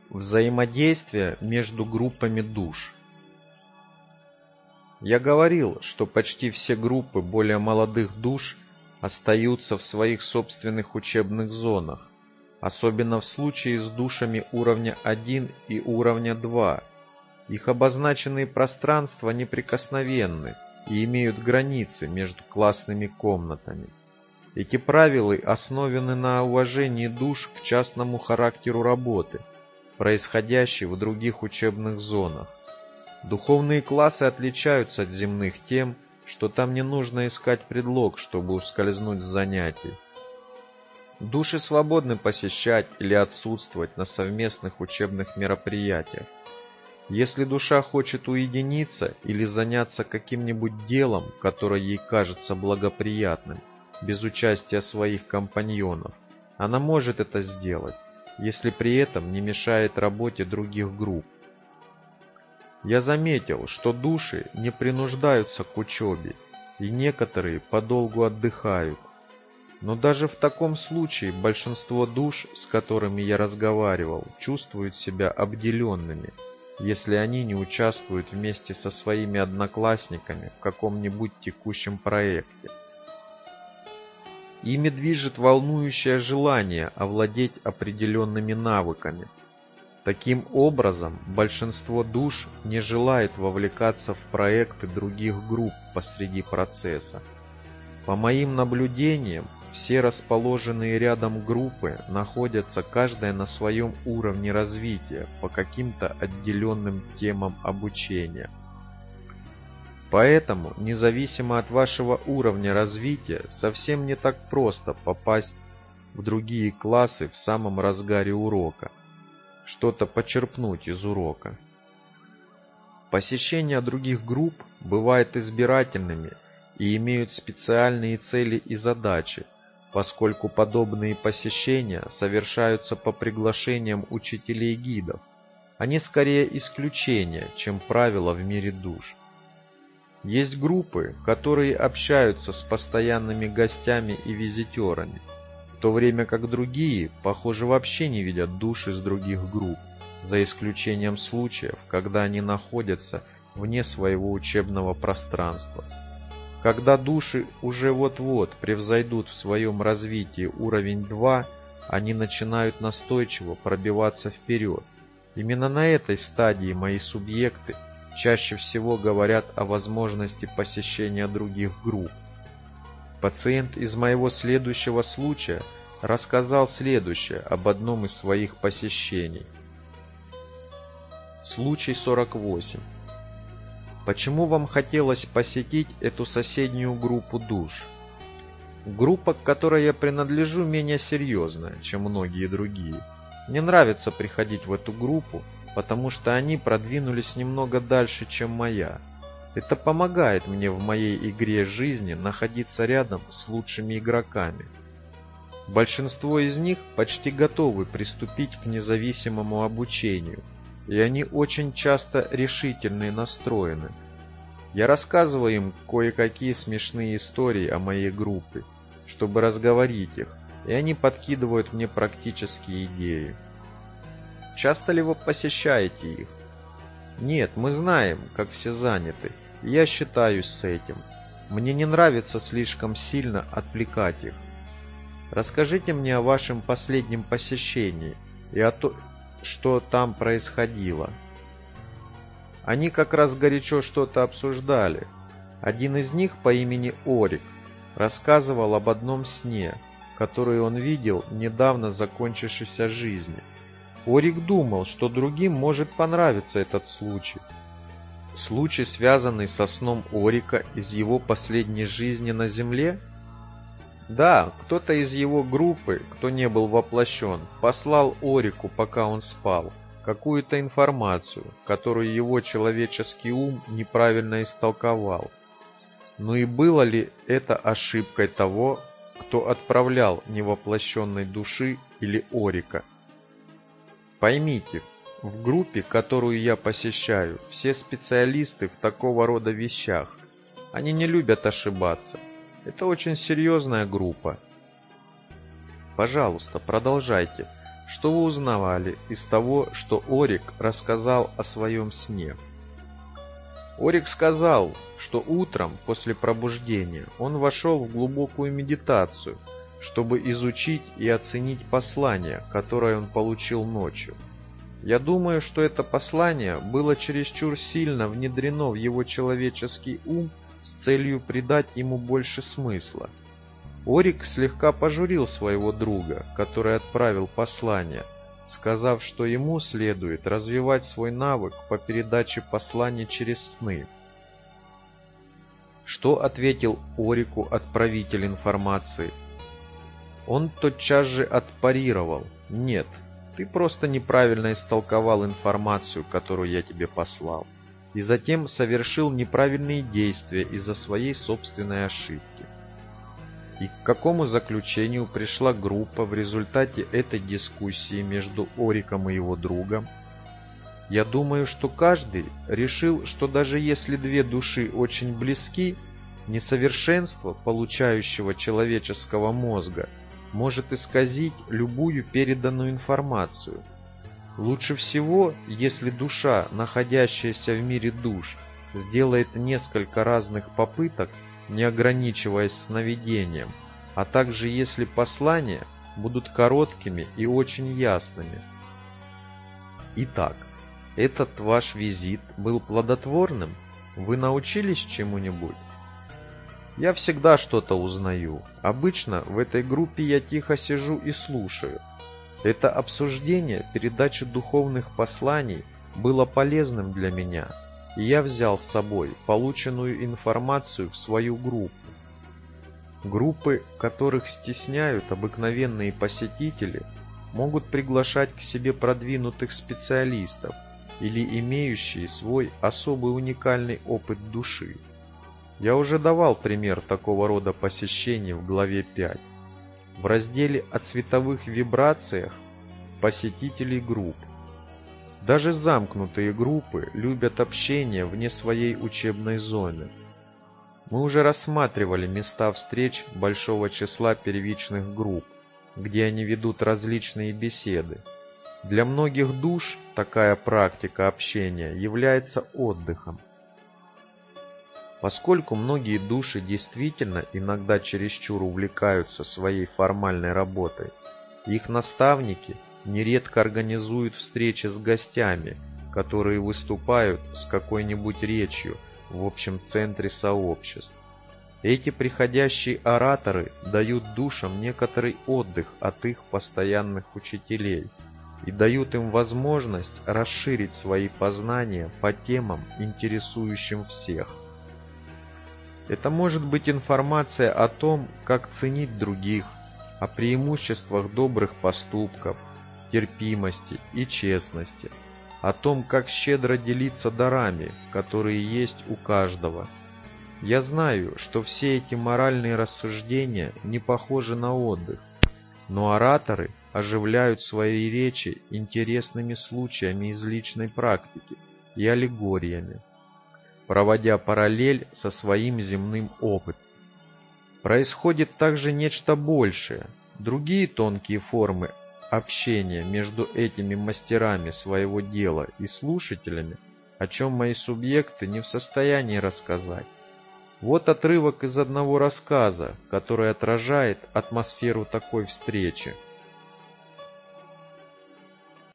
Взаимодействие между группами душ. Я говорил, что почти все группы более молодых душ остаются в своих собственных учебных зонах, особенно в случае с душами уровня 1 и уровня 2. Их обозначенные пространства неприкосновенны и имеют границы между классными комнатами. Эти правила основаны на уважении душ к частному характеру работы, происходящей в других учебных зонах. Духовные классы отличаются от земных тем, что там не нужно искать предлог, чтобы ускользнуть с занятий. Души свободны посещать или отсутствовать на совместных учебных мероприятиях. Если душа хочет уединиться или заняться каким-нибудь делом, которое ей кажется благоприятным, без участия своих компаньонов, она может это сделать, если при этом не мешает работе других групп. Я заметил, что души не принуждаются к учебе, и некоторые подолгу отдыхают. Но даже в таком случае большинство душ, с которыми я разговаривал, чувствуют себя обделенными, если они не участвуют вместе со своими одноклассниками в каком-нибудь текущем проекте. Ими движет волнующее желание овладеть определенными навыками. Таким образом, большинство душ не желает вовлекаться в проекты других групп посреди процесса. По моим наблюдениям, все расположенные рядом группы находятся каждая на своем уровне развития по каким-то отделенным темам обучения. Поэтому, независимо от вашего уровня развития, совсем не так просто попасть в другие классы в самом разгаре урока, что-то почерпнуть из урока. Посещения других групп бывают избирательными и имеют специальные цели и задачи, поскольку подобные посещения совершаются по приглашениям учителей и гидов. Они скорее исключения, чем правило в мире душ. Есть группы, которые общаются с постоянными гостями и визитерами, в то время как другие, похоже, вообще не видят душ из других групп, за исключением случаев, когда они находятся вне своего учебного пространства. Когда души уже вот-вот превзойдут в своем развитии уровень 2, они начинают настойчиво пробиваться вперед. Именно на этой стадии мои субъекты чаще всего говорят о возможности посещения других групп. Пациент из моего следующего случая рассказал следующее об одном из своих посещений. Случай 48. Почему вам хотелось посетить эту соседнюю группу душ? Группа, к которой я принадлежу, менее серьезная, чем многие другие. Мне нравится приходить в эту группу, потому что они продвинулись немного дальше, чем моя. Это помогает мне в моей игре жизни находиться рядом с лучшими игроками. Большинство из них почти готовы приступить к независимому обучению, и они очень часто решительны и настроены. Я рассказываю им кое-какие смешные истории о моей группе, чтобы разговорить их, и они подкидывают мне практические идеи. Часто ли вы посещаете их? Нет, мы знаем, как все заняты, и я считаюсь с этим. Мне не нравится слишком сильно отвлекать их. Расскажите мне о вашем последнем посещении и о том, что там происходило. Они как раз горячо что-то обсуждали. Один из них по имени Орик рассказывал об одном сне, который он видел в недавно закончившейся жизни. Орик думал, что другим может понравиться этот случай. Случай, связанный со сном Орика из его последней жизни на Земле? Да, кто-то из его группы, кто не был воплощен, послал Орику, пока он спал, какую-то информацию, которую его человеческий ум неправильно истолковал. Ну и было ли это ошибкой того, кто отправлял невоплощенной души или Орика? Поймите, в группе, которую я посещаю, все специалисты в такого рода вещах. Они не любят ошибаться. Это очень серьезная группа. Пожалуйста, продолжайте. что вы узнавали из того, что Орик рассказал о своем сне? Орик сказал, что утром после пробуждения он вошел в глубокую медитацию, чтобы изучить и оценить послание, которое он получил ночью. Я думаю, что это послание было чересчур сильно внедрено в его человеческий ум с целью придать ему больше смысла. Орик слегка пожурил своего друга, который отправил послание, сказав, что ему следует развивать свой навык по передаче посланий через сны. Что ответил Орику отправитель информации? Он тотчас же отпарировал: «Нет, ты просто неправильно истолковал информацию, которую я тебе послал, и затем совершил неправильные действия из-за своей собственной ошибки». И к какому заключению пришла группа в результате этой дискуссии между Ориком и его другом? Я думаю, что каждый решил, что даже если две души очень близки, несовершенство получающего человеческого мозга может исказить любую переданную информацию. Лучше всего, если душа, находящаяся в мире душ, сделает несколько разных попыток, не ограничиваясь сновидением, а также если послания будут короткими и очень ясными. Итак, этот ваш визит был плодотворным? Вы научились чему-нибудь? Я всегда что-то узнаю. Обычно в этой группе я тихо сижу и слушаю. Это обсуждение передачи духовных посланий было полезным для меня, и я взял с собой полученную информацию в свою группу. Группы, которых стесняют обыкновенные посетители, могут приглашать к себе продвинутых специалистов или имеющие свой особый уникальный опыт души. Я уже давал пример такого рода посещений в главе 5. В разделе о цветовых вибрациях посетителей групп. Даже замкнутые группы любят общение вне своей учебной зоны. Мы уже рассматривали места встреч большого числа первичных групп, где они ведут различные беседы. Для многих душ такая практика общения является отдыхом. Поскольку многие души действительно иногда чересчур увлекаются своей формальной работой, их наставники нередко организуют встречи с гостями, которые выступают с какой-нибудь речью в общем центре сообществ. Эти приходящие ораторы дают душам некоторый отдых от их постоянных учителей и дают им возможность расширить свои познания по темам, интересующим всех. Это может быть информация о том, как ценить других, о преимуществах добрых поступков, терпимости и честности, о том, как щедро делиться дарами, которые есть у каждого. Я знаю, что все эти моральные рассуждения не похожи на отдых, но ораторы оживляют свои речи интересными случаями из личной практики и аллегориями, проводя параллель со своим земным опытом. Происходит также нечто большее. Другие тонкие формы общения между этими мастерами своего дела и слушателями, о чем мои субъекты не в состоянии рассказать. Вот отрывок из одного рассказа, который отражает атмосферу такой встречи.